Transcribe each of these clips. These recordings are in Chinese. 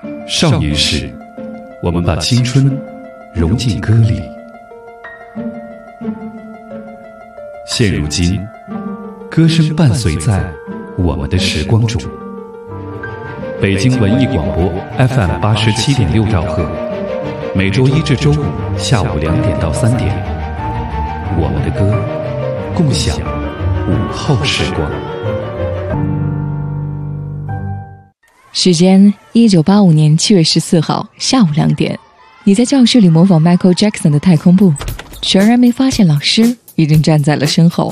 少年时，我们把青春融进歌里。现如今，歌声伴随在我们的时光中。北京文艺广播 FM 87.6兆赫，每周一至周五下午2点到3点，我们的歌，共享午后时光。 时间1985年7月14号下午2点，你在教室里模仿 Michael Jackson 的太空步，全然没发现老师已经站在了身后。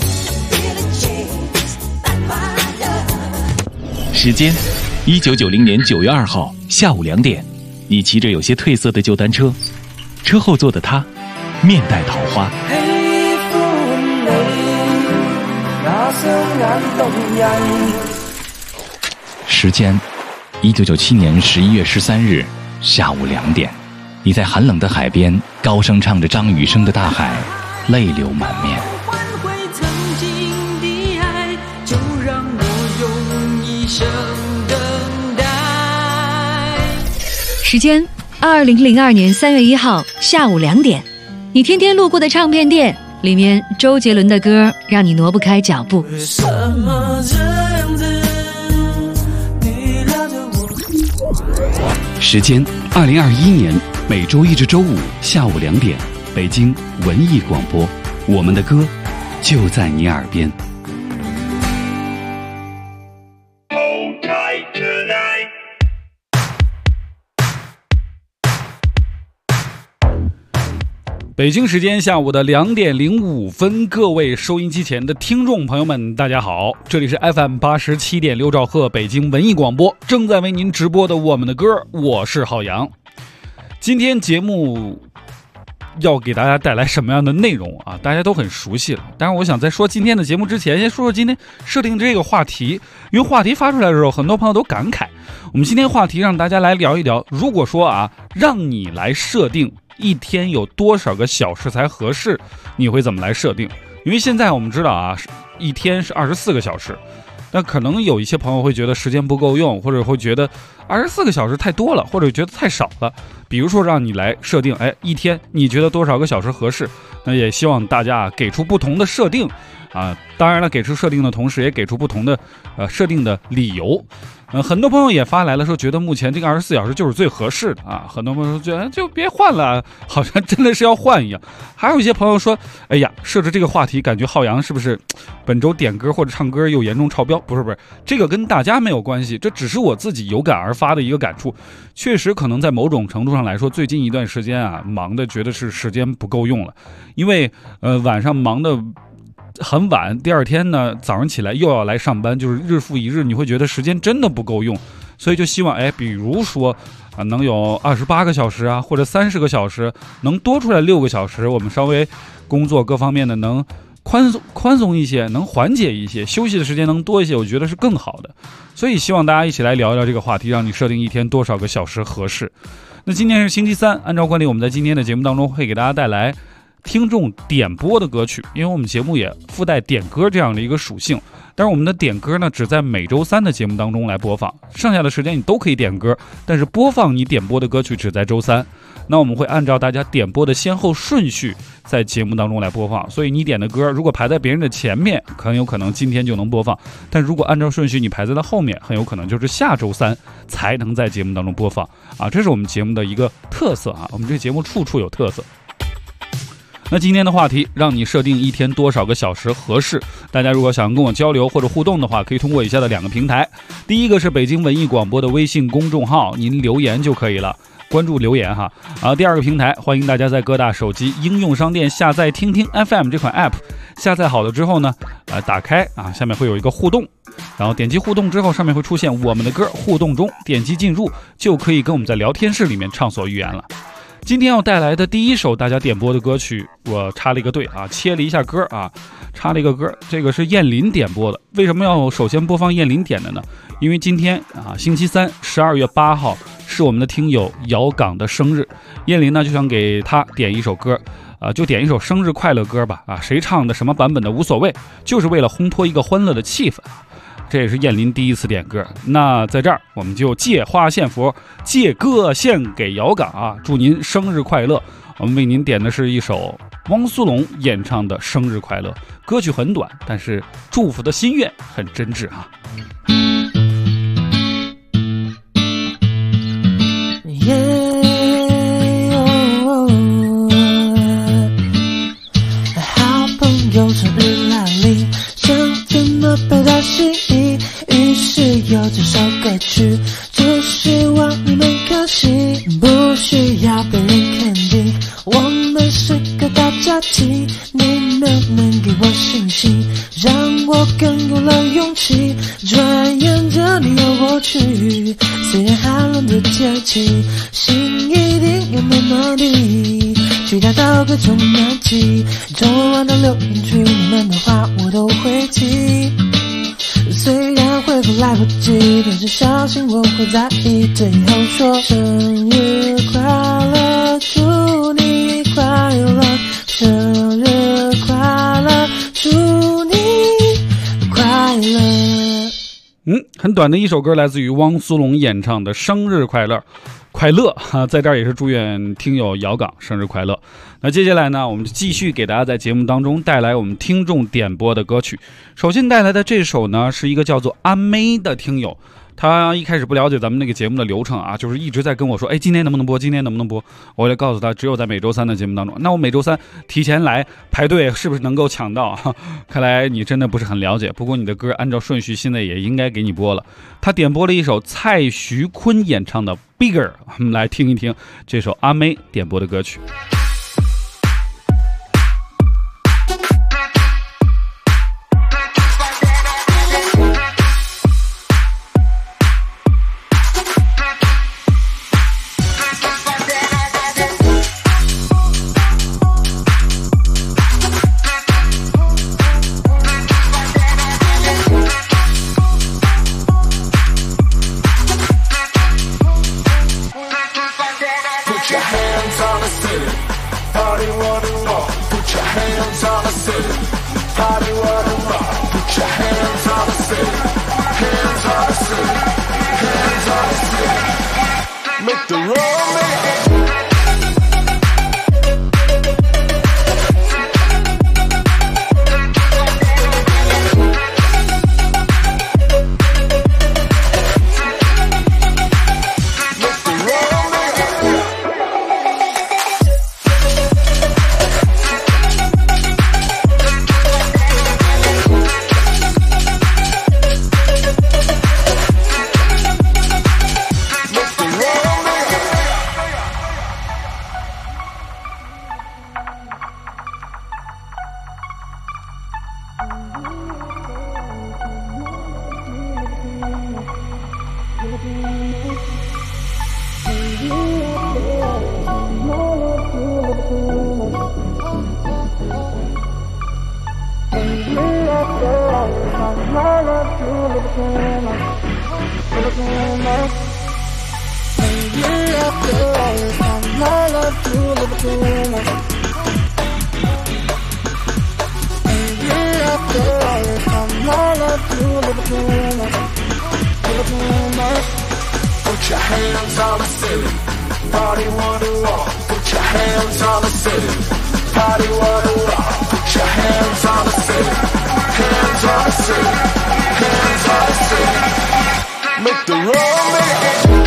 时间1990年9月2号下午2点，你骑着有些褪色的旧单车，车后座的他面带桃花。时间1997年11月13日下午2点，你在寒冷的海边高声唱着张雨生的《大海》，泪流满面。 换回曾经的爱，就让我用一生等待。 时间2002年3月1号下午2点，你天天路过的唱片店，里面周杰伦的歌让你挪不开脚步。 为什么这样子你拉着我。 时间2021年每周一至周五下午2点，北京文艺广播，我们的歌就在你耳边。 北京时间下午的2点05分，各位收音机前的听众朋友们，大家好，这里是 FM 87.6兆赫北京文艺广播，正在为您直播的我们的歌，我是浩洋。今天节目要给大家带来什么样的内容啊？大家都很熟悉了。但是我想在说今天的节目之前，先说说今天设定这个话题，因为话题发出来的时候，很多朋友都感慨。我们今天话题让大家来聊一聊，如果说啊，让你来设定一天有多少个小时才合适，你会怎么来设定？因为现在我们知道啊，一天是24个小时，那可能有一些朋友会觉得时间不够用，或者会觉得24个小时太多了，或者觉得太少了。比如说让你来设定，一天你觉得多少个小时合适？那也希望大家给出不同的设定啊。当然了，给出设定的同时，也给出不同的设定的理由。很多朋友也发来了说，觉得目前这个24小时就是最合适的啊。很多朋友说觉得就别换了，好像真的是要换一样。还有一些朋友说，哎呀，设置这个话题，感觉浩洋是不是本周点歌或者唱歌又严重超标？不是，这个跟大家没有关系，这只是我自己有感而发的一个感触。确实可能在某种程度上来说，最近一段时间啊，忙的觉得是时间不够用了，因为晚上忙的很晚，第二天呢早上起来又要来上班，就是日复一日，你会觉得时间真的不够用，所以就希望比如说能有28个小时啊，或者30个小时，能多出来6个小时，我们稍微工作各方面的能宽松一些，能缓解一些，休息的时间能多一些，我觉得是更好的。所以希望大家一起来聊一聊这个话题，让你设定一天多少个小时合适。那今天是星期三，按照惯例，我们在今天的节目当中会给大家带来听众点播的歌曲，因为我们节目也附带点歌这样的一个属性，但是我们的点歌呢只在每周三的节目当中来播放，剩下的时间你都可以点歌，但是播放你点播的歌曲只在周三。那我们会按照大家点播的先后顺序在节目当中来播放，所以你点的歌如果排在别人的前面，很有可能今天就能播放，但如果按照顺序你排在了后面，很有可能就是下周三才能在节目当中播放啊，这是我们节目的一个特色啊，我们这个节目处处有特色。那今天的话题，让你设定一天多少个小时合适？大家如果想跟我交流或者互动的话，可以通过以下的2个平台。第一个是北京文艺广播的微信公众号，您留言就可以了，关注留言哈。第2个平台，欢迎大家在各大手机应用商店下载听听 FM 这款 app， 下载好了之后呢，打开下面会有一个互动，然后点击互动之后，上面会出现我们的歌互动中，点击进入就可以跟我们在聊天室里面畅所欲言了。今天要带来的第一首大家点播的歌曲，我插了一个队啊，切了一下歌啊，插了一个歌，这个是燕林点播的。为什么要首先播放燕林点的呢？因为今天星期三12月8号是我们的听友姚港的生日，燕林呢就想给他点一首歌，就点一首生日快乐歌吧，谁唱的什么版本的无所谓，就是为了烘托一个欢乐的气氛。 这也是燕林第一次点歌。那在这儿我们就借花献佛，借歌献给姚嘎啊，祝您生日快乐。我们为您点的是一首汪苏泷演唱的《生日快乐》，歌曲很短，但是祝福的心愿很真挚啊。 好朋友生日来临，想怎么表达心意，于是有这首歌曲，只希望你们开心，不需要被人肯定，我们是个大家庭，你们能给我信心，让我更有了勇气，转眼着你又过去，虽然寒冷的天气，心一定要暖暖的，去打道各种难题，周晚的留言区你们的话我都会记，虽然回复来不及，但是相信我会在意，最后说生日快乐，祝你快乐，生日快乐，祝你快乐。 很短的一首歌，来自于汪苏泷演唱的《生日快乐》。快乐啊，在这儿也是祝愿听友姚岗生日快乐。那接下来呢，我们就继续给大家在节目当中带来我们听众点播的歌曲。首先带来的这首呢，是一个叫做阿妹的听友，他一开始不了解咱们那个节目的流程啊，就是一直在跟我说，今天能不能播，今天能不能播。我就告诉他，只有在每周三的节目当中。那我每周三提前来排队，是不是能够抢到？看来你真的不是很了解。不过你的歌按照顺序，现在也应该给你播了。他点播了一首蔡徐坤演唱的《Bigger》，我们来听一听这首阿妹点播的歌曲。 Put your hands on the ceiling, party wanna rock. Put your hands on the ceiling, party wanna rock. Put your hands on the ceiling, hands on the ceiling, hands on the ceiling. Make the room make it.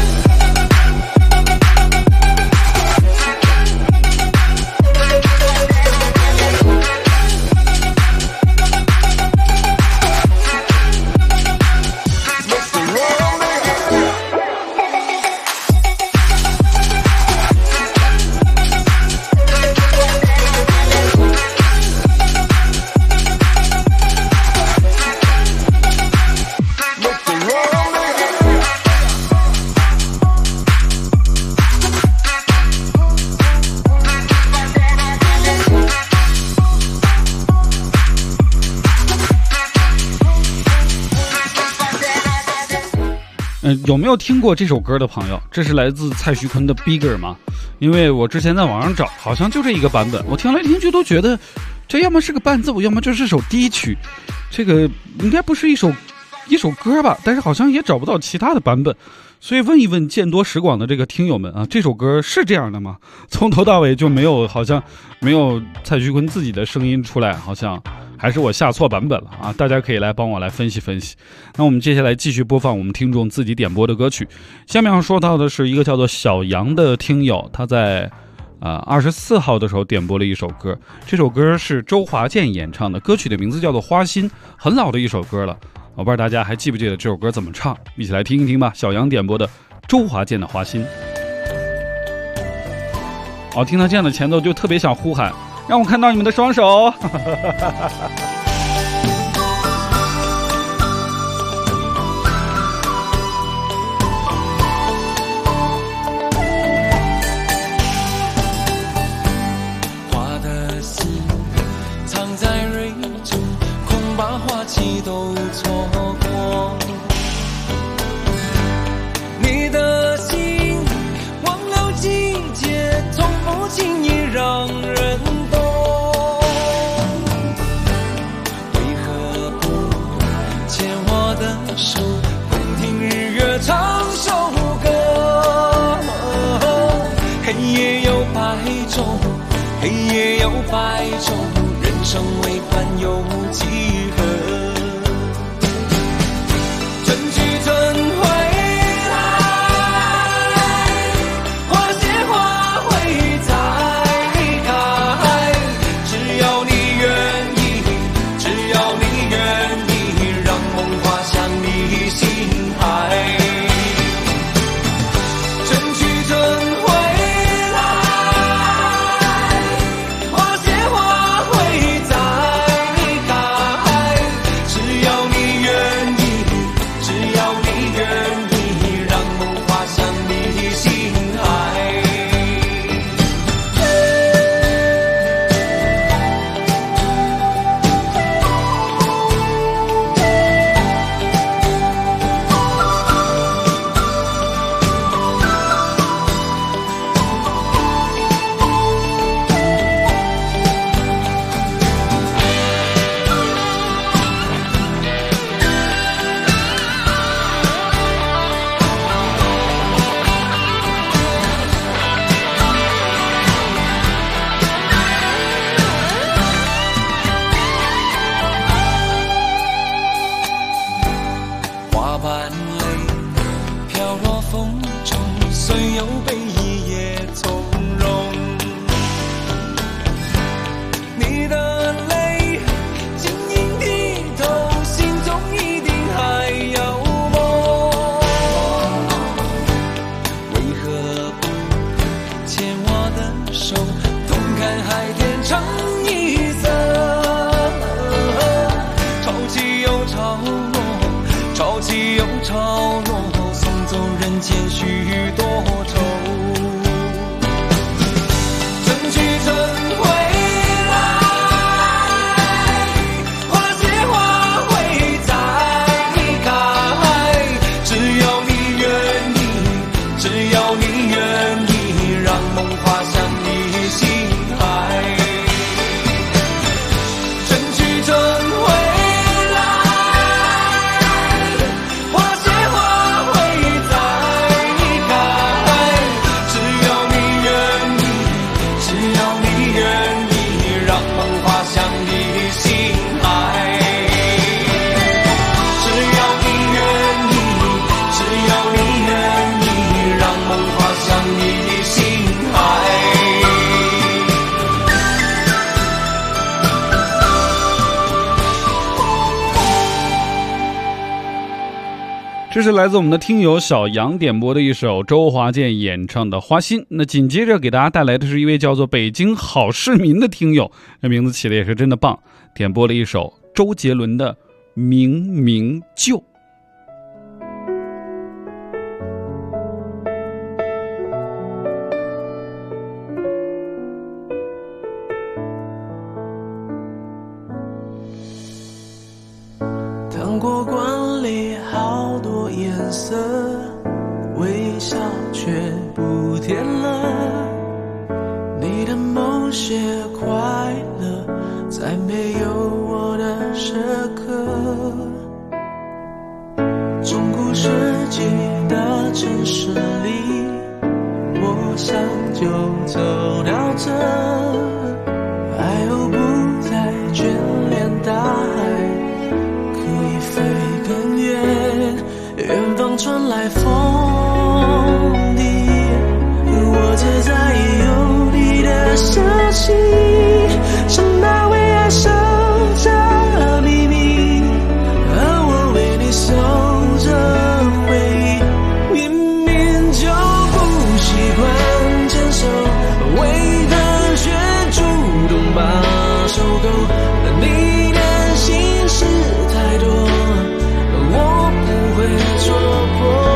有没有听过这首歌的朋友？这是来自蔡徐坤的 Bigger 吗？因为我之前在网上找，好像就这一个版本，我听来听去都觉得这要么是个伴奏，要么就是首低曲，这个应该不是一首一首歌吧，但是好像也找不到其他的版本，所以问一问见多识广的这个听友们啊，这首歌是这样的吗？从头到尾就没有，好像没有蔡徐坤自己的声音出来，好像还是我下错版本了啊！大家可以来帮我来分析分析。那我们接下来继续播放我们听众自己点播的歌曲。下面要说到的是一个叫做小杨的听友，他在24号的时候点播了一首歌，这首歌是周华健演唱的，歌曲的名字叫做《花心》，很老的一首歌了。我不知道大家还记不记得这首歌怎么唱，一起来听一听吧。小杨点播的周华健的《花心》。听到这样的前奏就特别想呼喊，让我看到你们的双手。 花的心藏在蕊中，恐把花期都错过。你的心忘了季节，从不轻易让人懂。为何不牵我的手，共听日月唱首歌？黑夜有白昼，黑夜有白昼，人生为欢有几何？春去春回来，花谢花会再开。只要你愿意，只要你愿意，让梦滑向你心海。春去春回这是来自我们的听友小杨点播的一首周华健演唱的《花心》。那紧接着给大家带来的是一位叫做北京好市民的听友，这名字起的也是真的棒，点播了一首周杰伦的《明明就》。 糖果罐里好多颜色，微笑却不甜了。你的某些快乐，在没有我的时刻。 城市里，我想就走到这，爱又不再眷恋大海，可以飞更远，远方传来风笛，我只在意有你的消息，像那为爱守着秘密，而我为你守着回忆，明明就不习惯牵手，为何却主动把手勾？你的心事太多，我不会戳破。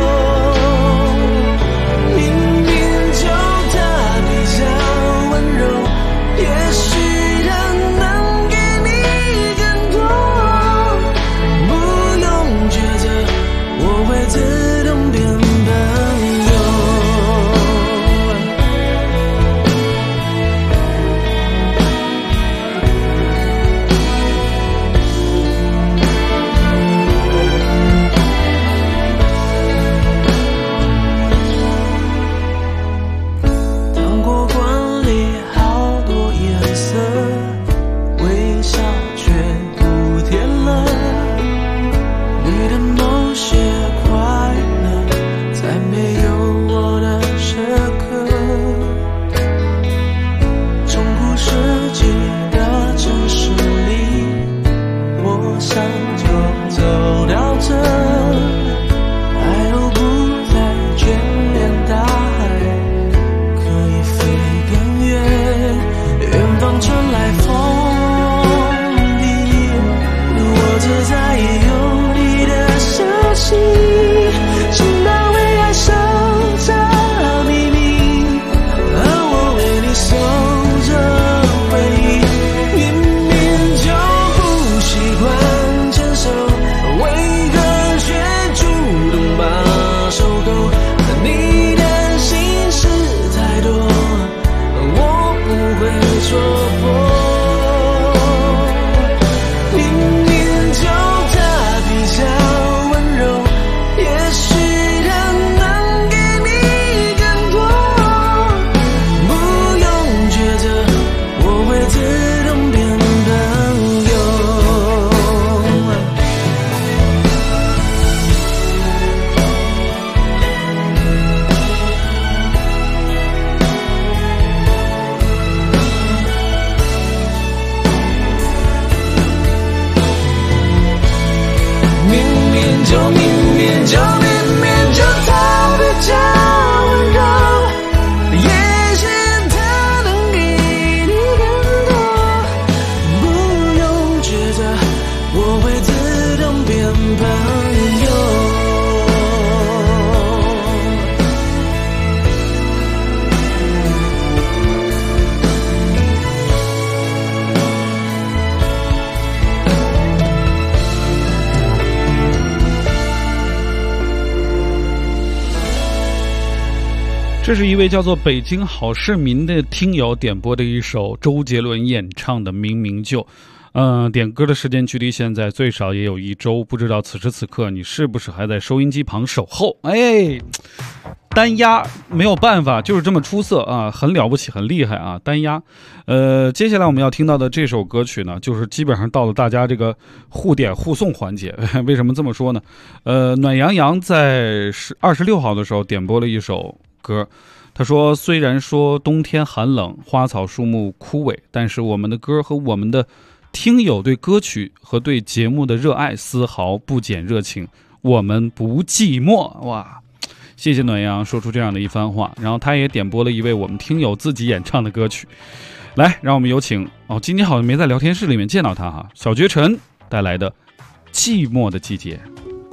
这是一位叫做北京好市民的听友点播的一首周杰伦演唱的《明明就》。点歌的时间距离现在最少也有1周，不知道此时此刻你是不是还在收音机旁守候？哎，单压没有办法，就是这么出色啊，很了不起，很厉害啊，单压。接下来我们要听到的这首歌曲呢，就是基本上到了大家这个互点互送环节。为什么这么说呢？暖洋洋在26号的时候点播了一首歌，他说虽然说冬天寒冷，花草树木枯萎，但是我们的歌和我们的听友对歌曲和对节目的热爱丝毫不减热情，我们不寂寞。哇，谢谢暖阳说出这样的一番话。然后他也点播了一位我们听友自己演唱的歌曲，来让我们有请今天好像没在聊天室里面见到他哈，小绝尘带来的寂寞的季节。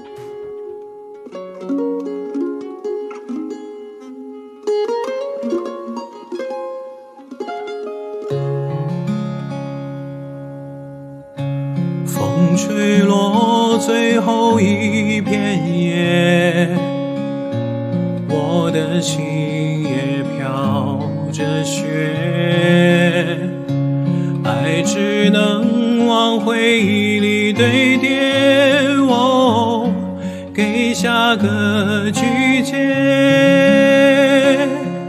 风吹落最后一片叶，我的心也飘着雪，爱只能往回忆里堆叠，给下个个季节，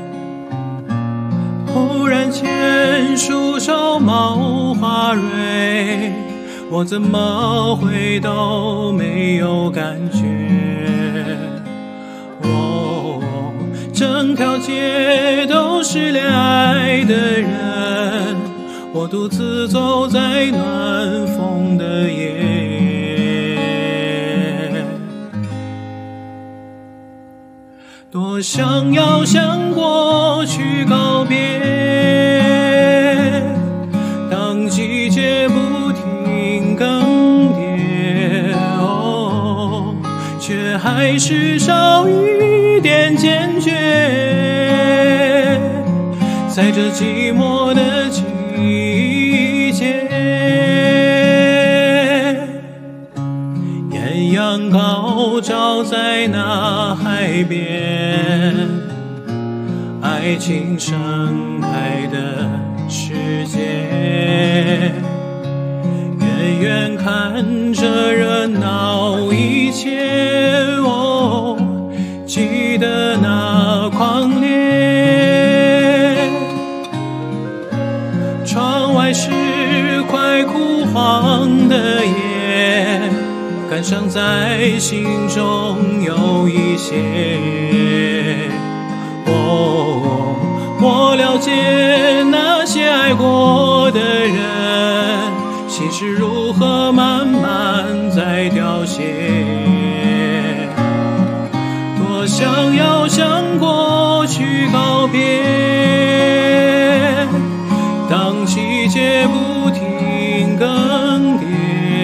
忽然间树梢冒花蕊，我怎么会都没有感觉。整条街都是恋爱的人，我独自走在暖风的夜。多想要向过去告别，当季节不停更迭，却还是少一点坚决。在这寂寞的季节，艳阳高照在那海边，爱情盛开的世界，远远看着热闹一切，记得那狂烈，窗外是快枯黄的叶，感伤在心中有一些。我了解那些爱过的人，心事如何慢慢在凋谢。多想要向过去告别，当季节不停更迭，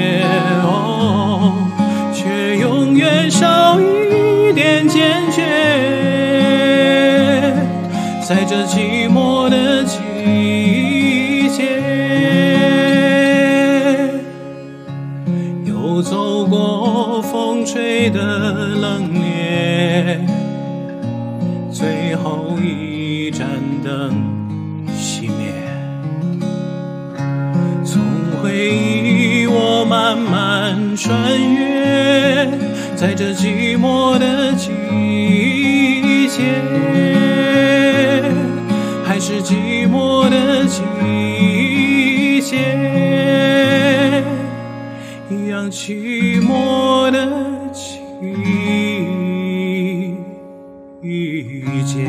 却永远少一点坚决。在这寂寞的季节，又走过风吹的冷冽，最后一盏灯熄灭，从回忆我慢慢穿越，在这寂寞的季节，还是寂寞的季节，一样寂寞的季节。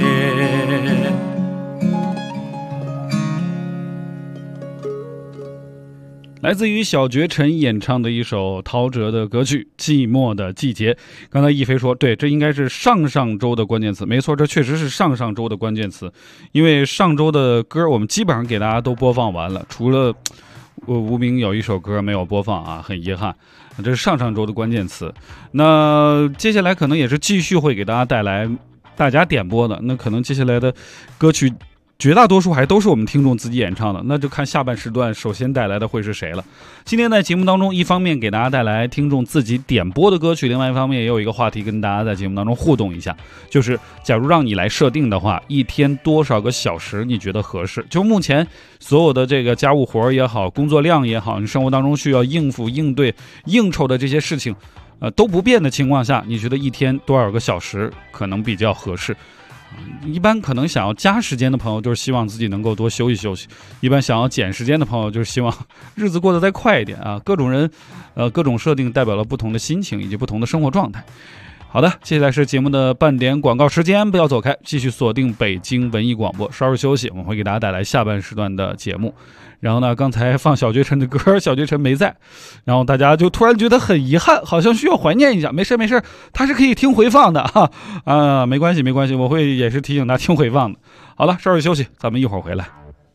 来自于小绝尘演唱的一首陶喆的歌曲《寂寞的季节》。刚才一飞说，对，这应该是上上周的关键词。没错，这确实是上上周的关键词，因为上周的歌我们基本上给大家都播放完了，除了无名有一首歌没有播放啊，很遗憾。这是上上周的关键词。那接下来可能也是继续会给大家带来大家点播的，那可能接下来的歌曲绝大多数还都是我们听众自己演唱的，那就看下半时段首先带来的会是谁了。今天在节目当中，一方面给大家带来听众自己点播的歌曲，另外一方面也有一个话题跟大家在节目当中互动一下，就是假如让你来设定的话，一天多少个小时你觉得合适？就目前所有的这个家务活也好，工作量也好，你生活当中需要应付应对应酬的这些事情都不变的情况下，你觉得一天多少个小时可能比较合适？一般可能想要加时间的朋友就是希望自己能够多休息休息，一般想要减时间的朋友就是希望日子过得再快一点啊。各种人各种设定代表了不同的心情以及不同的生活状态。好的，接下来是节目的半点广告时间，不要走开，继续锁定北京文艺广播，稍事休息，我们会给大家带来下半时段的节目。然后呢，刚才放小绝尘的歌，小绝尘没在，然后大家就突然觉得很遗憾，好像需要怀念一下。没事没事，他是可以听回放的哈没关系没关系，我会也是提醒他听回放的。好了，稍事休息，咱们一会儿回来。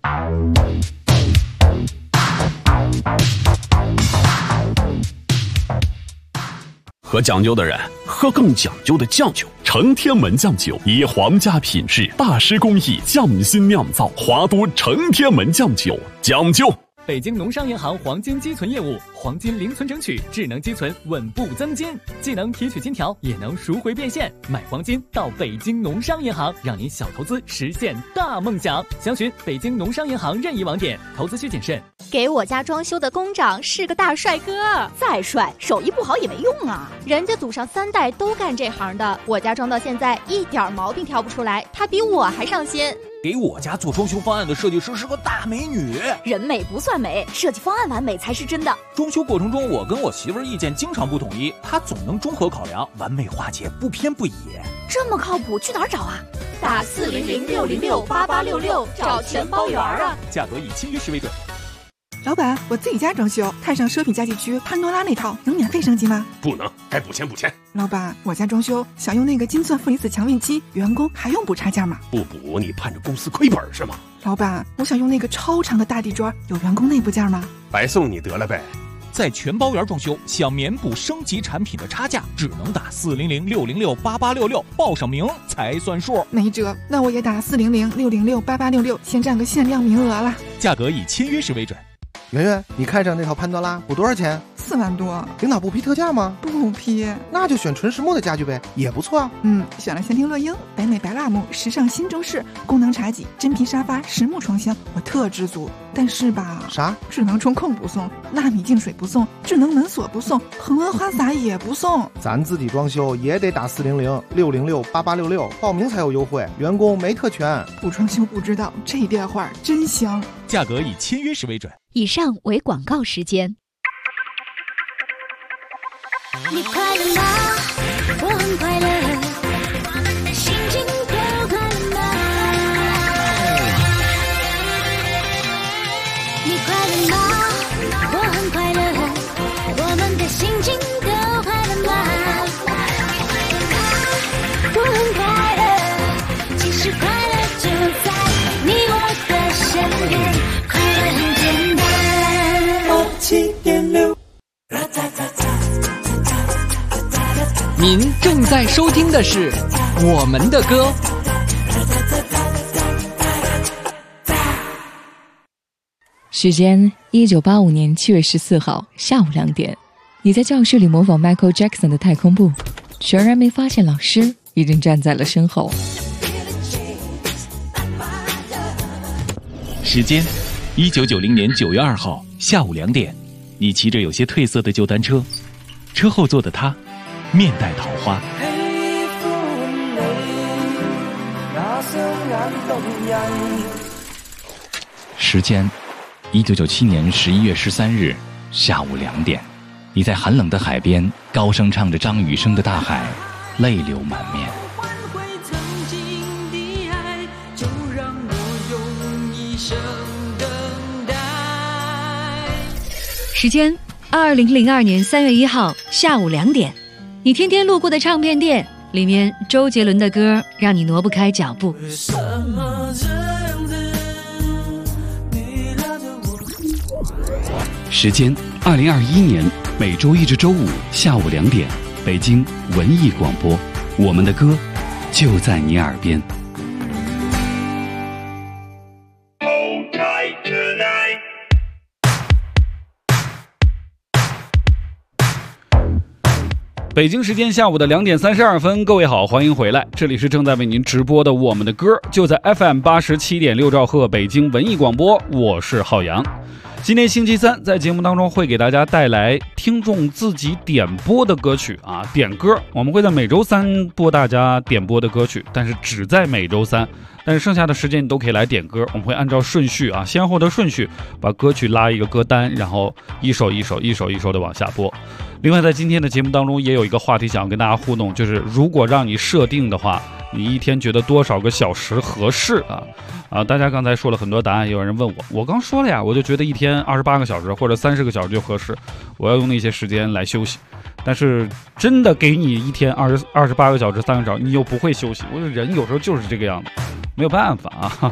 喝讲究的人喝更讲究的酱酒，承天门酱酒以皇家品质、大师工艺匠心酿造，华都承天门酱酒，讲究北京农商银行黄金积存业务，黄金零存整取，智能积存，稳步增金，既能提取金条，也能赎回变现。买黄金到北京农商银行，让您小投资实现大梦想。详询北京农商银行任意网点，投资需谨慎。 给我家装修的工长是个大帅哥，再帅手艺不好也没用啊，人家祖上3代都干这行的，我家装到现在一点毛病挑不出来，他比我还上心。 给我家做装修方案的设计师是个大美女， 人美不算美，设计方案完美才是真的。 装修过程中我跟我媳妇儿意见经常不统一，她总能综合考量，完美化解，不偏不倚。 这么靠谱，去哪儿找啊？打400-606-8866找全包圆啊， 价格以签约时为准。 老板，我自己家装修，看上奢品家具区潘多拉那套，能免费升级吗？ 不能，该补钱补钱。 老板，我家装修想用那个金钻负离子强运机，员工还用补差价吗？ 不补你盼着公司亏本是吗？ 老板，我想用那个超长的大地砖，有员工内部价吗？ 白送你得了呗。 在全包圆装修，想免补升级产品的差价，只能打400-606-8866，报上名才算数。 没辙，那我也打400-606-8866，先占个限量名额了。 价格以签约时为准。 圆圆，你看上那套潘多拉补多少钱 ？4万多。 领导不批特价吗？ 不批。 那就选纯实木的家具呗，也不错啊。 选了仙庭乐英、北美白蜡木、时尚新中式、功能茶几、真皮沙发、实木床箱，我特知足。但是吧， 啥？ 智能中控不送，纳米净水不送，智能门锁不送，恒温花洒也不送。 咱自己装修也得打400-606-8866，报名才有优惠，员工没特权。 不装修不知道，这电话真香。 价格以签约时为准。 以上为广告时间。 你快乐吗？我很快乐，心情够快乐吗？你快乐吗？我很快乐，我们的心情都快乐吗？我很快乐，其实快乐就在你我的身边，快乐很简单。7.6。 您正在收听的是我们的歌。 时间1985年7月14号下午2点，你在教室里模仿 Michael Jackson 的太空步，全然没发现老师已经站在了身后。 时间1990年9月2号下午2点，你骑着有些褪色的旧单车，车后座的他面带桃花。时间1997年11月13日下午2点，你在寒冷的海边高声唱着张雨生的《大海》，泪流满面。 时间2002年3月1号下午2点，你天天路过的唱片店，里面周杰伦的歌让你挪不开脚步。 时间2021年每周一至周五下午2点，北京文艺广播，我们的歌就在你耳边。 北京时间下午的2点32分，各位好，欢迎回来，这里是正在为您直播的我们的歌，就在 FM 87.6兆赫北京文艺广播，我是浩洋。今天星期三，在节目当中会给大家带来听众自己点播的歌曲啊，点歌，我们会在每周三播大家点播的歌曲，但是只在每周三，但是剩下的时间你都可以来点歌，我们会按照顺序啊，先后的顺序把歌曲拉一个歌单，然后一首一首的往下播。另外在今天的节目当中也有一个话题想要跟大家互动，就是如果让你设定的话，你一天觉得多少个小时合适啊？大家刚才说了很多答案，也有人问我刚说了呀，我就觉得一天28个小时或者30个小时就合适，我要用那些时间来休息。但是真的给你一天28个小时3个小时，你又不会休息，我觉得人有时候就是这个样子，没有办法啊。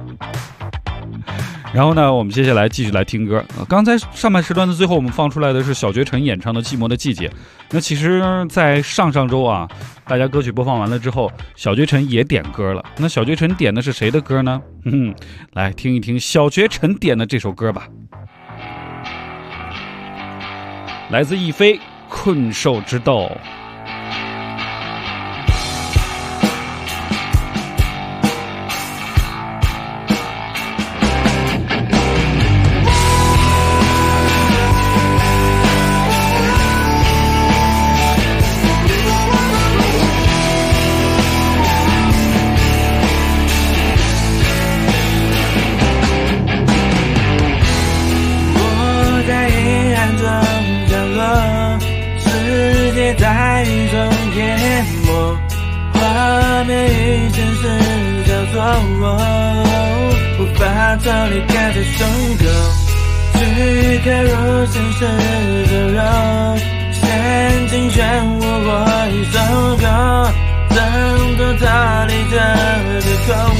然后呢，我们接下来继续来听歌。刚才上半时段的最后，我们放出来的是小绝尘演唱的《寂寞的季节》。那其实在上周啊，大家歌曲播放完了之后，小绝尘也点歌了。那小绝尘点的是谁的歌呢？来听一听小绝尘点的这首歌吧。 来自亦菲《困兽之斗》。 在雨中淹没，画面与现实交错，无法逃离开这首歌，去刻入现实的肉，陷进漩涡，我一首歌，挣脱逃离这空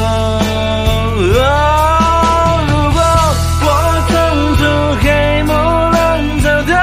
洞。如果我冲出黑幕笼罩的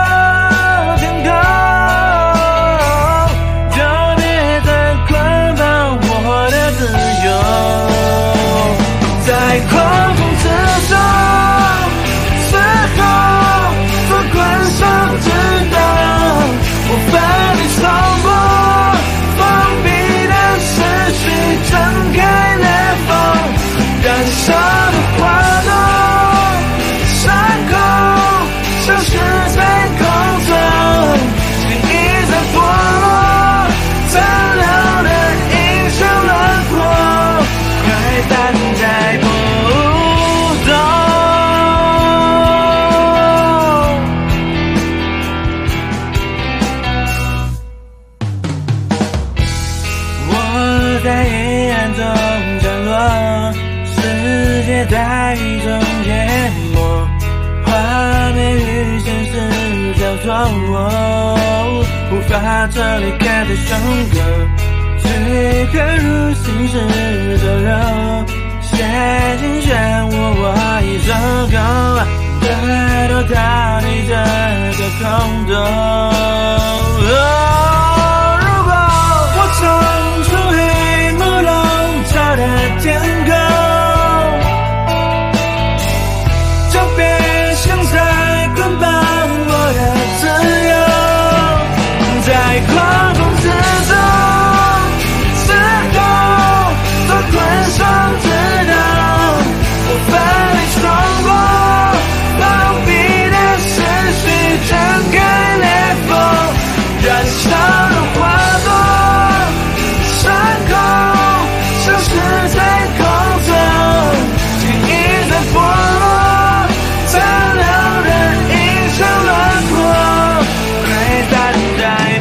在雨中淹没，画面与现实交错，无法逃离开这首歌，去刻入心事的肉，陷进漩涡，我一首歌，太多逃离这个空洞。如果我冲出黑幕笼罩的天空，在狂风之中，此后做困兽之斗，我奋力冲过封闭的思绪，睁开裂缝，燃烧的花朵，伤口消失在空中，记忆在剥落，残留的印象轮廓，溃散在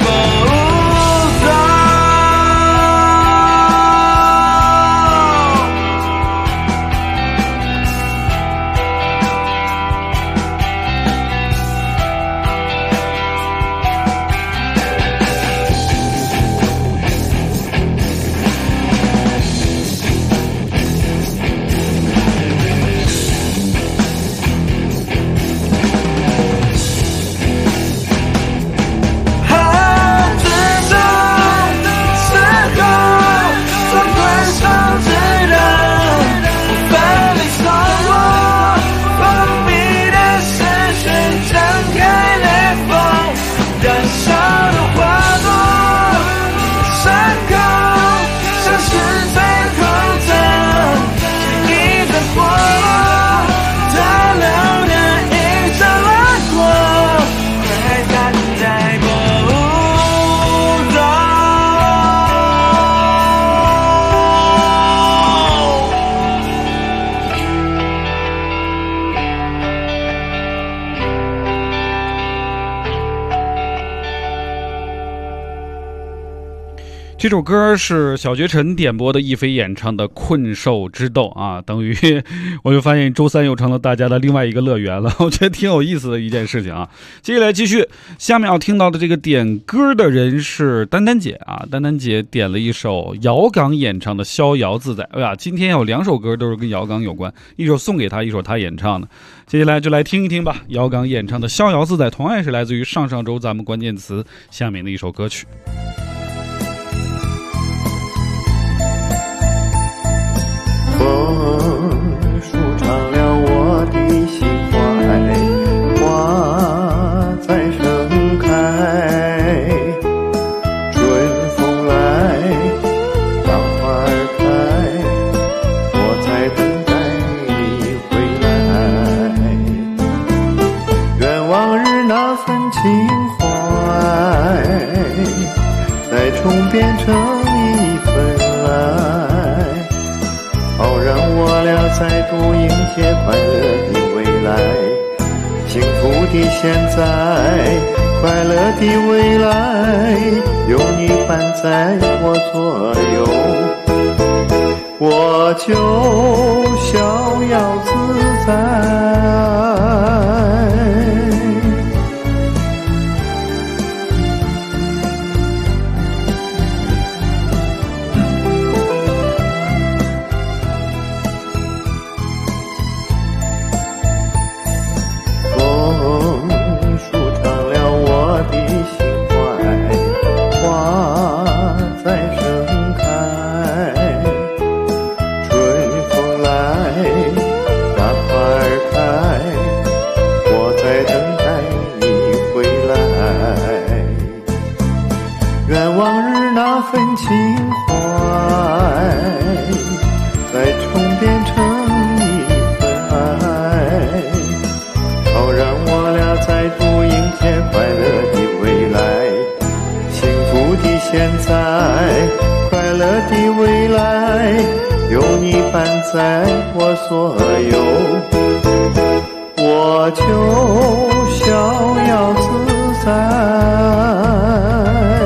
这首歌是小绝尘点播的亦菲演唱的《困兽之斗》啊，等于我就发现周三又成了大家的另外一个乐园了，我觉得挺有意思的一件事情啊。接下来继续，下面要听到的这个点歌的人是丹丹姐啊，丹丹姐点了一首姚刚演唱的《逍遥自在》。哎呀，今天有两首歌都是跟姚刚有关，一首送给他，一首他演唱的。接下来就来听一听吧，姚刚演唱的《逍遥自在》同样是来自于上周咱们关键词下面的一首歌曲。 风舒长了我的心怀，花在的现在，快乐的未来，有你伴在我左右，我就逍遥自在。情怀再重变成一份爱，好让我俩再度迎接快乐的未来。幸福的现在，快乐的未来，有你伴在我左右，我就逍遥自在。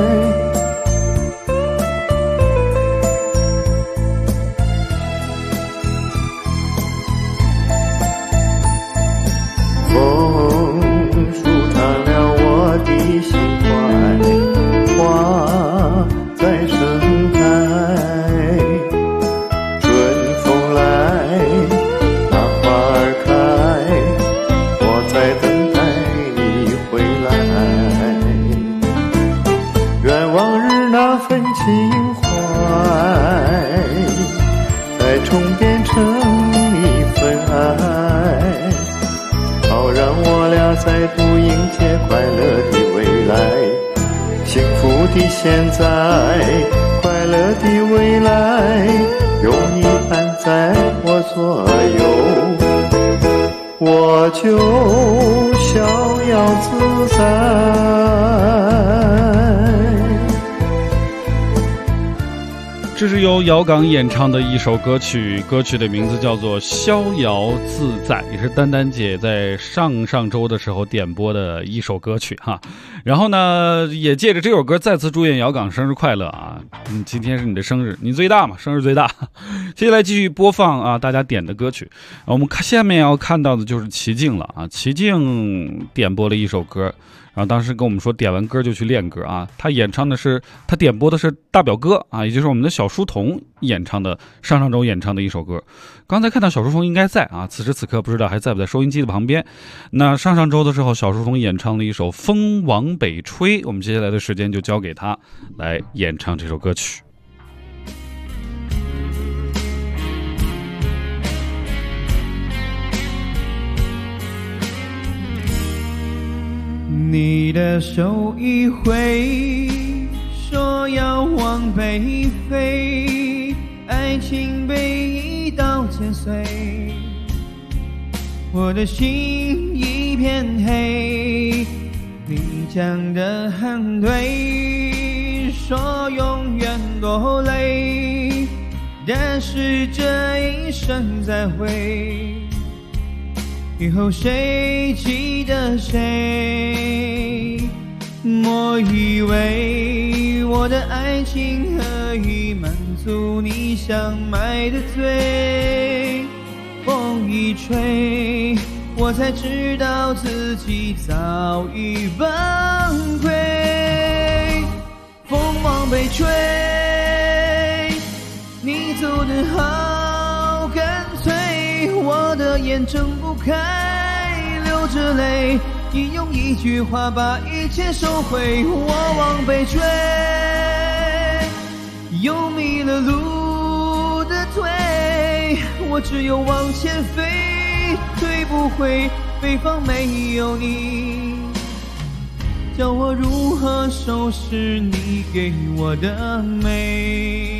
情怀再重变成一份爱，好让我俩再度迎接快乐的未来。幸福的现在，快乐的未来，有你伴在我左右，我就逍遥自在。 这是由姚刚演唱的一首歌曲，歌曲的名字叫做《逍遥自在》，也是丹丹姐在上周的时候点播的一首歌曲哈。然后呢，也借着这首歌再次祝愿姚刚生日快乐啊！今天是你的生日，你最大嘛，生日最大。接下来继续播放啊，大家点的歌曲。我们下面要看到的就是齐静了啊，齐静点播了一首歌。然后当时跟我们说点完歌就去练歌啊，他点播的是大表哥啊，也就是我们的小书童演唱的，上周演唱的一首歌。刚才看到小书童应该在啊，此时此刻不知道还在不在收音机的旁边。那上周的时候，小书童演唱了一首《风往北吹》，我们接下来的时间就交给他来演唱这首歌曲。 你的手一挥，说要往北飞，爱情被一刀剪碎，我的心一片黑。你讲得很对，说永远多累，但是这一生再会，以后谁记得谁？我以为我的爱情可以满足你想买的醉，风一吹，我才知道自己早已崩溃。风往北吹，你走得好干脆，我的眼睁不开，流着泪，你用一句话把一切收回。我往北追，有迷了路的腿，我只有往前飞，退不回，北方没有你，教我如何收拾你给我的美。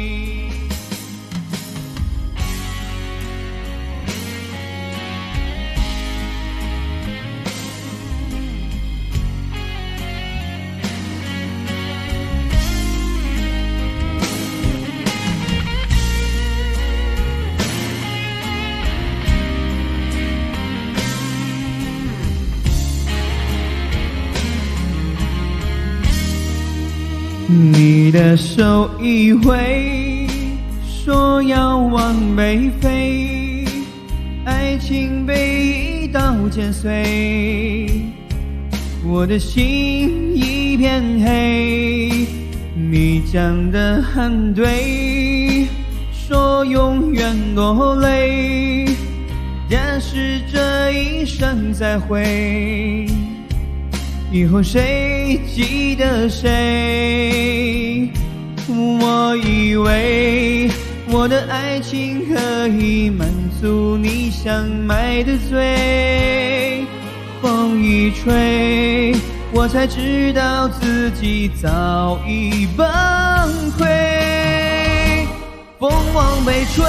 你的手一挥，说要往北飞，爱情被一刀剪碎，我的心一片黑。你讲得很对，说永远都累，但是这一生再会，以后谁记得谁？我以为我的爱情可以满足你想买的醉，风一吹，我才知道自己早已崩溃。风往北吹，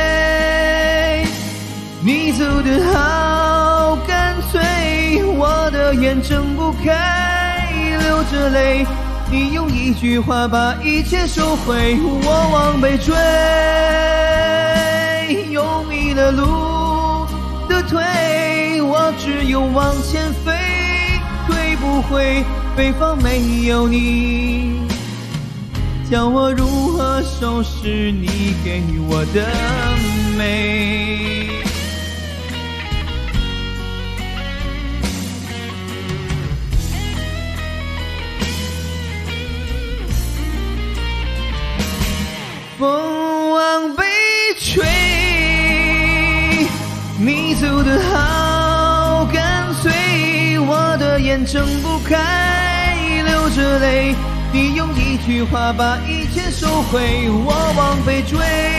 你走得好干脆，我的眼睁不开，流着泪，你用一句话把一切收回。我往北追，有迷了路的腿，我只有往前飞，退不回，北方没有你，教我如何收拾你给我的美。风往北吹，你走得好干脆，我的眼睁不开，流着泪，你用一句话把一切收回。我往北追，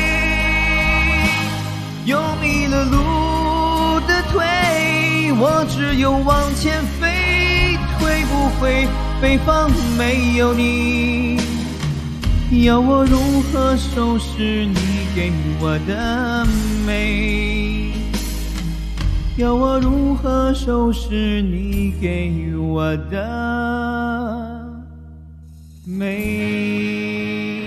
有迷了路的腿，我只有往前飞，退不回，北方没有你，要我如何收拾你给我的美？要我如何收拾你给我的美？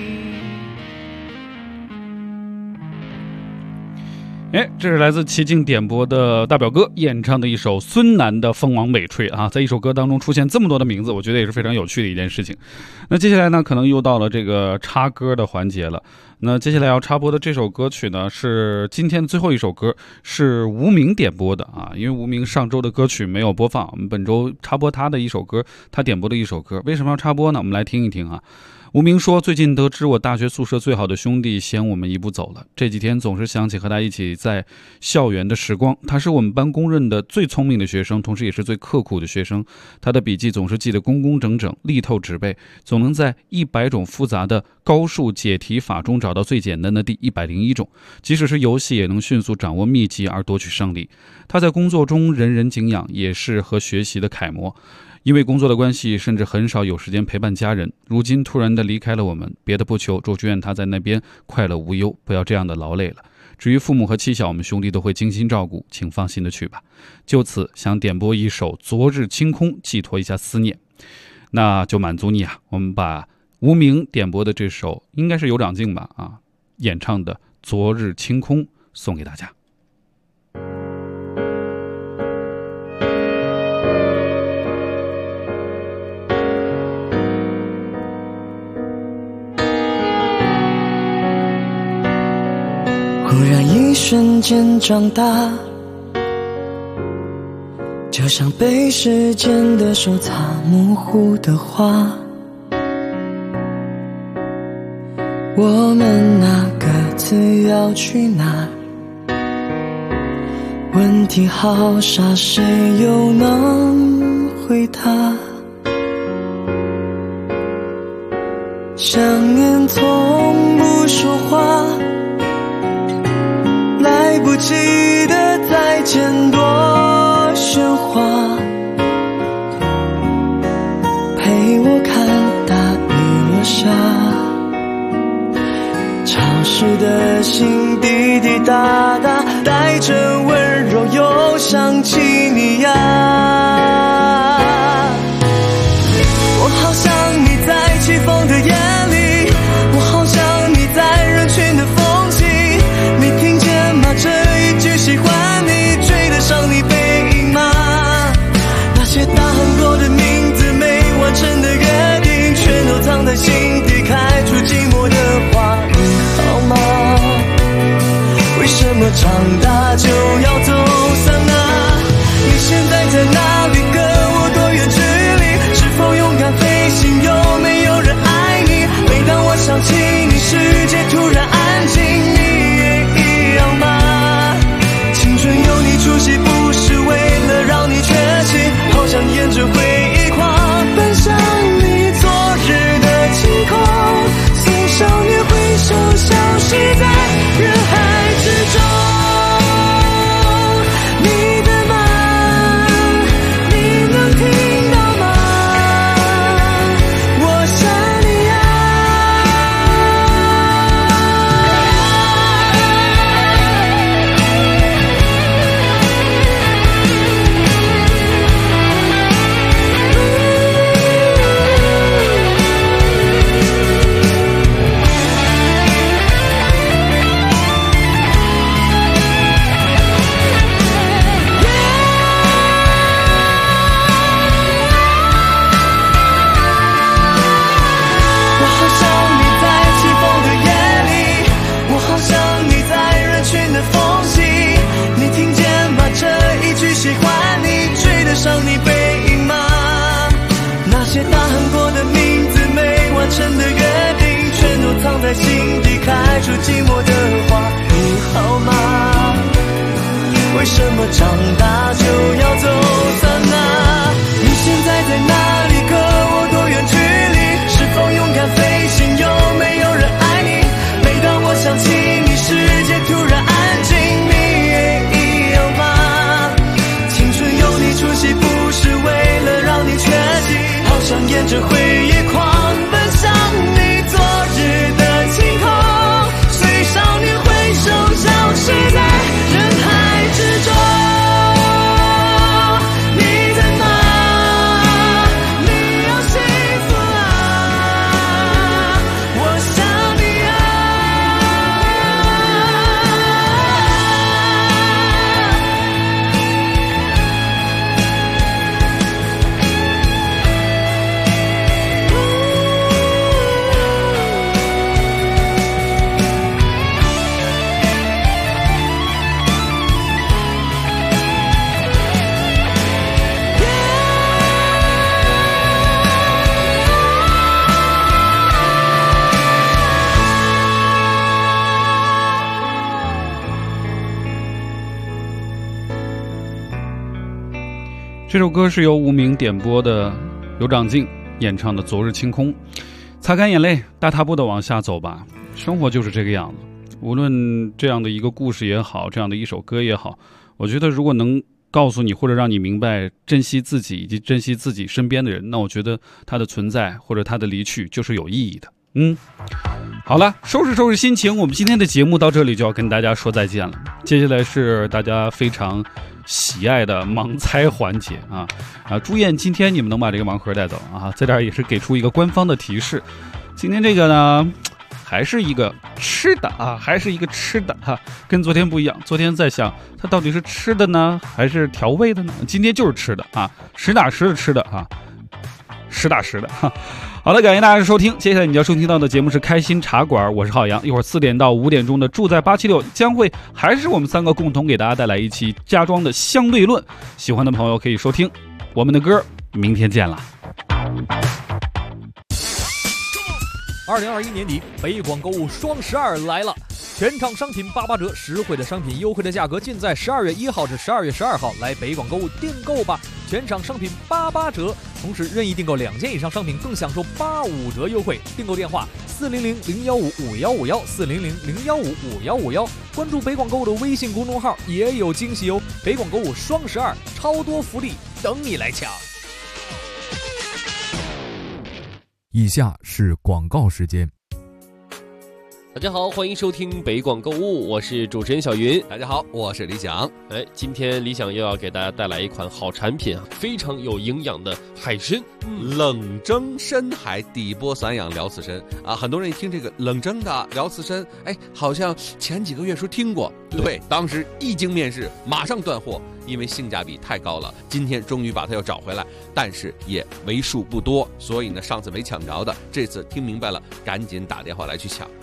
这是来自齐静点播的大表哥演唱的一首孙楠的《风往北吹》啊，在一首歌当中出现这么多的名字，我觉得也是非常有趣的一件事情。那接下来呢，可能又到了这个插歌的环节了。那接下来要插播的这首歌曲呢，是今天的最后一首歌，是无名点播的啊。因为无名上周的歌曲没有播放，我们本周插播他的一首歌，他点播的一首歌。为什么要插播呢？我们来听一听啊。无名说，最近得知我大学宿舍最好的兄弟先我们一步走了，这几天总是想起和他一起在校园的时光。他是我们班公认的最聪明的学生，同时也是最刻苦的学生。他的笔记总是记得工工整整，力透纸背，总能在100种复杂的高数解题法中找到最简单的第101种，即使是游戏也能迅速掌握秘籍而夺取胜利。他在工作中人人敬仰，也是和学习的楷模。因为工作的关系，甚至很少有时间陪伴家人。如今突然的离开了我们，别的不求，就愿他在那边快乐无忧，不要这样的劳累了。至于父母和妻小，我们兄弟都会精心照顾，请放心的去吧。就此想点播一首《昨日清空》，寄托一下思念。那就满足你啊！我们把无名点播的这首，应该是有长进吧啊，演唱的《昨日清空》送给大家。 忽然一瞬间长大，就像被时间的手擦模糊的画。我们那各自要去哪？问题好傻，谁又能回答？想念从不说话，来不及的再见多喧哗，陪我看大雨落下，潮湿的心滴滴答答，带着温柔又想起你呀。我好想你在起风的夜里，我好想你在人群的缝隙，你听见吗？这一句喜欢你追得上你背影吗？那些大喊过的名字，没完成的约定，全都藏在心么长大就要走散啊？你现在在哪里？跟我多远距离？是否勇敢飞行？有没有人爱你？每当我想起你，世界突然安静，你也一样吗？青春有你出席，不是为了让你缺席，好想沿着回忆狂奔向你昨日的晴空，随少年挥手消失在人海之中。你在吗？你能听到吗？我想你啊。上你背影吗？那些大喊过的名字，没完成的约定，全都藏在心底，开出寂寞的花，你好吗？为什么长大就要走散啊？你现在在哪里？跟我多远距离？是否勇敢飞行？有没有人爱你？每当我想起你，世界突然安静，你也一样吗？青春有你出席，不是为了让你缺席，好想沿着回忆狂奔向你昨日的晴空，随少年挥手消失在人海之中。你在吗？你要幸福啊，我想你啊。 这首歌是由无名点播的，刘长静演唱的《昨日清空》。擦干眼泪，大踏步的往下走吧。生活就是这个样子，无论这样的一个故事也好，这样的一首歌也好，我觉得如果能告诉你或者让你明白珍惜自己以及珍惜自己身边的人，那我觉得他的存在或者他的离去就是有意义的。好了，收拾心情，我们今天的节目到这里就要跟大家说再见了。接下来是大家非常喜爱的盲猜环节啊！朱燕，今天你们能把这个盲盒带走啊？在这儿也是给出一个官方的提示，今天这个呢，还是一个吃的啊，还是一个吃的哈，跟昨天不一样。昨天在想它到底是吃的呢，还是调味的呢？今天就是吃的啊，实打实的吃的啊，实打实的哈。好了，感谢大家的收听。接下来你要收听到的节目是开心茶馆，我是浩洋。一会儿4点到5点钟的住在876将会还是我们3个共同给大家带来一期家装的相对论，喜欢的朋友可以收听我们的歌。明天见了。 2021年底，北广购物双12来了。全场商品88折，实惠的商品，优惠的价格，尽在12月1号至12月12号来北广购物订购吧！全场商品88折，同时任意订购2件以上商品更享受85折优惠。订购电话400-015-5151，400-015-5151，关注北广购物的微信公众号也有惊喜哦！北广购物双12，超多福利等你来抢。 以下是广告时间。 大家好，欢迎收听北广购物，我是主持人小云。 大家好，我是李想。 今天李想又要给大家带来一款好产品啊，非常有营养的海参， 冷蒸深海底波散养辽刺参啊。很多人一听这个冷蒸的辽刺参，好像前几个月时候听过，对，当时一经面世，马上断货，因为性价比太高了。今天终于把它又找回来，但是也为数不多，所以呢，上次没抢着的，这次听明白了，赶紧打电话来去抢。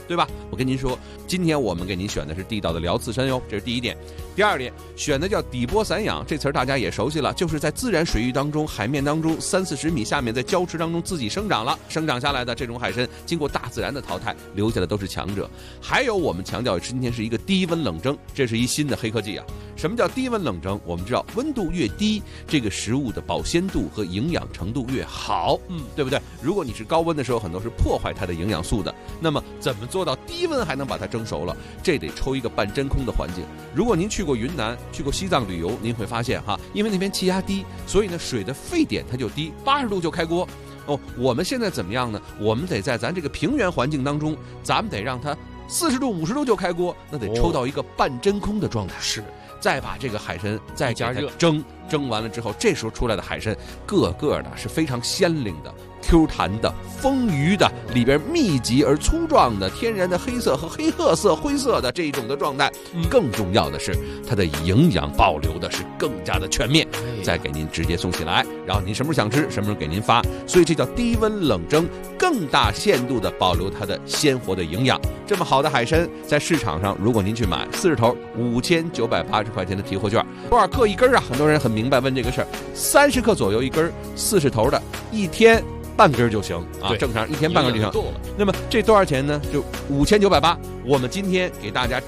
对吧？我跟您说，今天我们给您选的是地道的辽刺参哟，这是第一点。第二点，选的叫底波散养，这词儿大家也熟悉了，就是在自然水域当中、海面当中30-40米下面，在礁池当中自己生长了，生长下来的这种海参，经过大自然的淘汰，留下的都是强者。还有我们强调今天是一个低温冷蒸，这是一新的黑科技啊。什么叫低温冷蒸？我们知道温度越低，这个食物的保鲜度和营养程度越好，对不对？如果你是高温的时候，很多是破坏它的营养素的。那么怎么做到低温还能把它蒸熟了？这得抽一个半真空的环境。如果您去过云南、去过西藏旅游，您会发现哈，因为那边气压低，所以呢水的沸点它就低，80度就开锅。我们现在怎么样呢？我们得在咱这个平原环境当中，咱们得让它40度、50度就开锅，那得抽到一个半真空的状态。 是。 再把这个海参再加热蒸完了之后，这时候出来的海参个个的是非常鲜灵的、Q 弹的、丰腴的，里边密集而粗壮的天然的黑色和黑褐色、灰色的这一种的状态。更重要的是，它的营养保留的是更加的全面，再给您直接送起来，然后您什么时候想吃，什么时候给您发。所以这叫低温冷蒸，更大限度的保留它的鲜活的营养。这么好的海参，在市场上，如果您去买40头5980块钱的提货券，多少克一根啊？很多人很明白问这个事儿，30克左右一根，40头的，1天半根就行啊，正常1天半根就行。那么这多少钱呢？就5980，我们今天给大家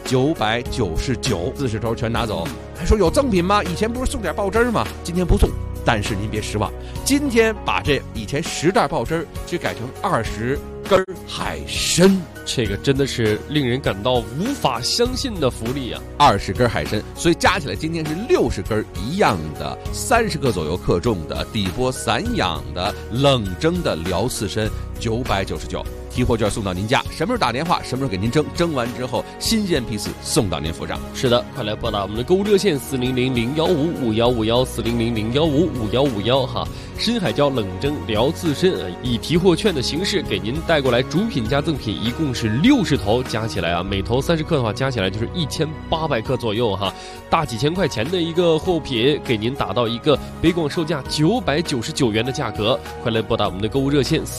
999，40头全拿走。还说有赠品吗？以前不是送点爆汁吗？今天不送。但是您别失望，今天把这以前10袋爆汁就改成20根海参， 这个真的是令人感到无法相信的福利啊 ！20根海参，所以加起来今天是60根一样的，30克左右克重的底波散养的冷蒸的辽刺参，999。提货券送到您家，什么时候打电话，什么时候给您蒸，蒸完之后新鲜批次送到您府上。 是的，快来拨打我们的购物热线400-015-5151，400-015-5151哈。深海椒冷蒸辽刺参以提货券的形式给您带过来，主品加赠品一共是60头，加起来啊，每头30克的话，加起来就是1800克左右哈，大几千块钱的一个货品，给您打到一个北广售价999元的价格。快来拨打我们的购物热线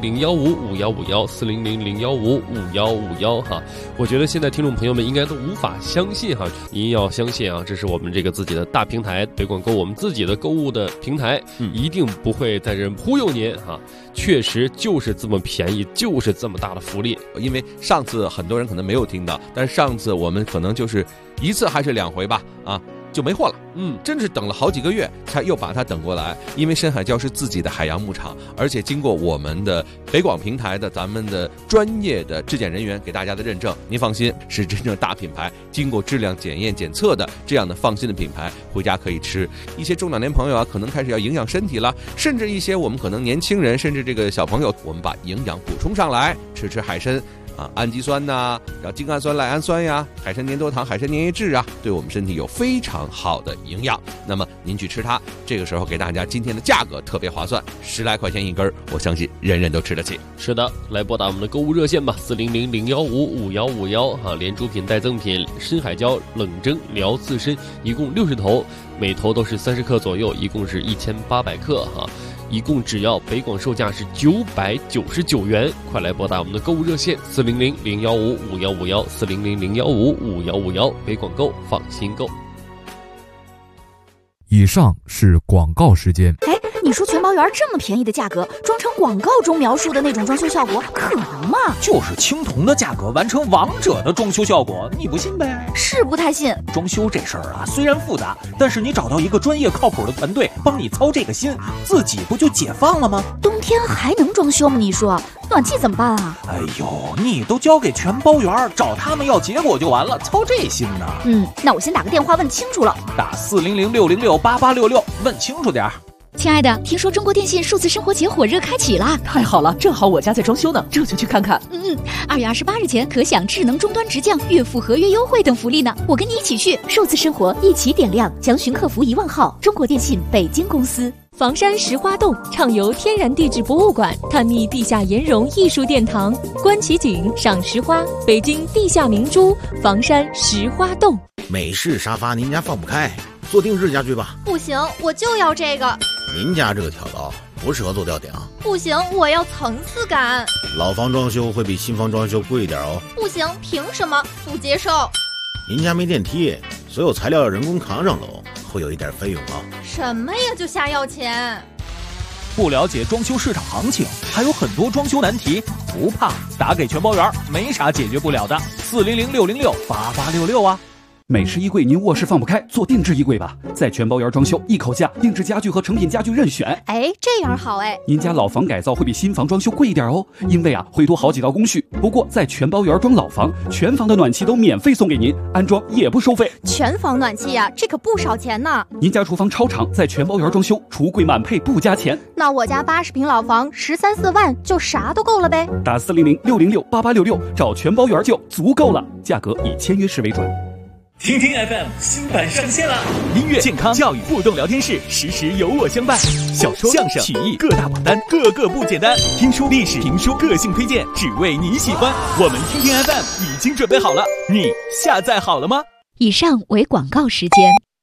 400-015-5151，400-015-5151哈。我觉得现在听众朋友们应该都无法相信哈，您要相信啊，这是我们这个自己的大平台北广购，我们自己的购物的平台，一定不会在这忽悠您哈，确实就是这么便宜，就是这么大的福利。 因为上次很多人可能没有听到，但是上次我们可能就是1次还是2回吧啊，就没货了。真是等了好几个月才又把它等过来。因为深海礁是自己的海洋牧场，而且经过我们的北广平台的咱们的专业的质检人员给大家的认证，您放心，是真正大品牌，经过质量检验检测的这样的放心的品牌，回家可以吃。一些中老年朋友啊，可能开始要营养身体了，甚至一些我们可能年轻人，甚至这个小朋友，我们把营养补充上来，吃海参。氨基酸呐，然后精氨酸、赖氨酸呀，海参粘多糖、海参粘液质啊，对我们身体有非常好的营养。那么您去吃它，这个时候给大家今天的价格特别划算，10来块钱一根，我相信人人都吃得起。 是的，来拨打我们的购物热线吧，400-015-5151哈，连主品带赠品，深海椒冷蒸辽刺参，一共60头，每头都是30克左右，一共是1800克哈。一共只要北广售价是999元，快来拨打我们的购物热线400-015-5151，400-015-5151，北广购，放心购。 以上是广告时间。 你说全包园这么便宜的价格，装成广告中描述的那种装修效果，可能吗？ 就是青铜的价格完成王者的装修效果，你不信呗？ 是不太信。 装修这事儿啊，虽然复杂，但是你找到一个专业靠谱的团队帮你操这个心，自己不就解放了吗？ 冬天还能装修吗？你说暖气怎么办啊？ 哎呦，你都交给全包园，找他们要结果就完了，操这心呢？ 那我先打个电话问清楚了， 打400-606-8866，问清楚点儿。 亲爱的，听说中国电信数字生活节火热开启了， 太好了，正好我家在装修呢，这就去看看。 2月28日前可享智能终端直降、月付合约优惠等福利呢，我跟你一起去。数字生活一起点亮，详询客服1万号，中国电信北京公司。 房山石花洞畅游天然地质博物馆，探秘地下岩溶艺术殿堂，观奇景，赏石花，北京地下明珠，房山石花洞。 美式沙发您家放不开，坐定制家具吧。 不行，我就要这个。 您家这个挑高不适合做吊顶。 不行，我要层次感。 老房装修会比新房装修贵一点哦。 不行，凭什么？不接受。 您家没电梯，所有材料要人工扛上楼，会有一点费用啊。 什么呀，就瞎要钱？ 不了解装修市场行情，还有很多装修难题，不怕，打给全包园，没啥解决不了的。400-606-8866啊。 美式衣柜您卧室放不开，做定制衣柜吧，在全包园装修，一口价，定制家具和成品家具任选。 哎，这样好哎。 您家老房改造会比新房装修贵一点哦，因为会多好几道工序。不过在全包园装老房，全房的暖气都免费送给您，安装也不收费。 全房暖气呀，这可不少钱呢。 您家厨房超长，在全包园装修，橱柜满配不加钱。 那我家80平老房13、14万就啥都够了呗。 打400-606-8866找全包园就足够了，价格以签约式为准。 听听 FM 新版上线了，音乐、健康、教育、互动聊天室，时时有我相伴。小说、相声、曲艺各大榜单，个个不简单。听书、历史、评书，个性推荐，只为你喜欢。我们听听 FM 已经准备好了，你下载好了吗？ 以上为广告时间。